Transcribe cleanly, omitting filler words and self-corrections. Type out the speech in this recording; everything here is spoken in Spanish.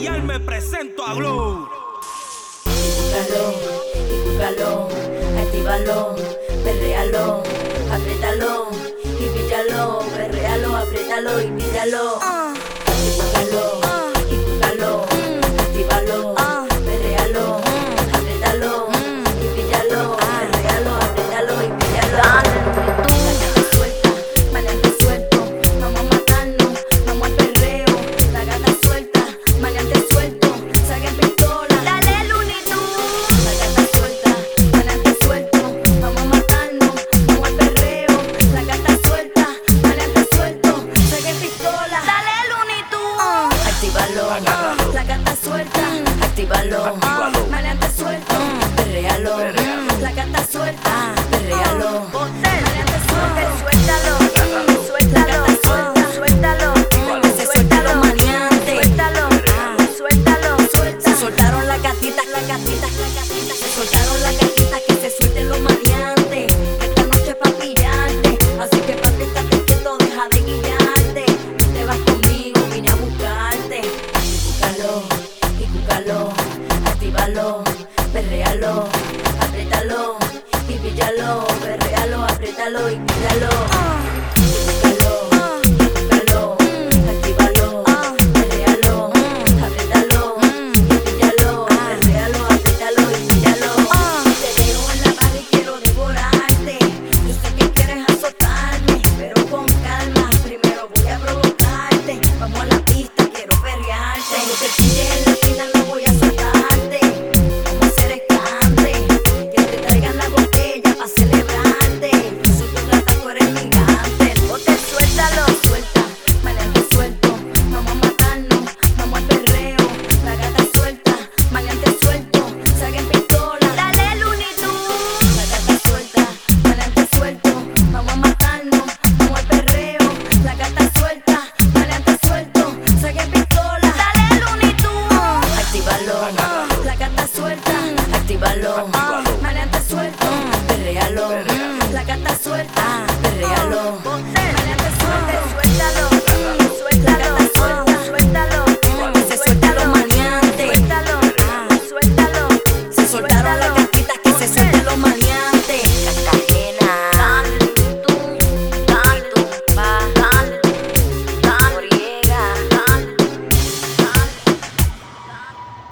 Royal me presento a Glow. Búscalo, actívalo, perréalo, apriétalo y píllalo, perréalo, apriétalo y píllalo. Búscalo, actívalo, perréalo, apriétalo y píllalo, perréalo, apriétalo y píllalo. La gata suelta, maleante suelto, vamos a matarnos, vamos al perreo. La gata suelta, maleante suelto, saquen pistola. Dale Looney Tunes. La gata suelta, maleante suelto, vamos a matarnos, vamos al perreo. La gata suelta, maleante suelto, saquen pistola. Dale Looney Tunes. Actívalo, la gata suelta, actívalo, maleante suelto, perréalo. La gata suelta, perréalo. Maleante suelto, suéltalo, suéltalo, suéltalo, suéltalo, maleante, suéltalo, se soltaron las gatitas, se soltaron las gatitas, que se suelten los maleantes. Esta noche es pa' pillarte, así que papi, estate quieto, deja de guiarte. Te vas conmigo, vine a buscarte. Búscalo, actívalo, perréalo, apriétalo y píllalo, perréalo, apriétalo y píllalo. Búscalo, actívalo, perréalo, apriétalo y píllalo, perréalo, apriétalo y píllalo. Te veo en la barra y quiero devorarte. Yo sé que quieres azotarme, pero con calma, primero voy a provocarte. Vamos a la pista, quiero perrearte. Cuando te pille en la esquina no voy a soltarte. Vamos a hacer escante, que te traigan la botella pa' celebrarte. Yo soy tu gata, tú eres gigante. Bote, suéltalo, suelta, maleante suelto, vamos a matarnos, vamos al perreo. La gata suelta, maleante suelto, saquen pistola. Dale Looney Tunes. La gata suelta, maleante suelto, vamos a matarnos, vamos al perreo. La gata suelta, maleante suelto, saquen pistola. Dale Looney Tunes. Actívalo, la gata suelta, actívalo, maleante suelto, perréalo. La gata suelta, perréalo.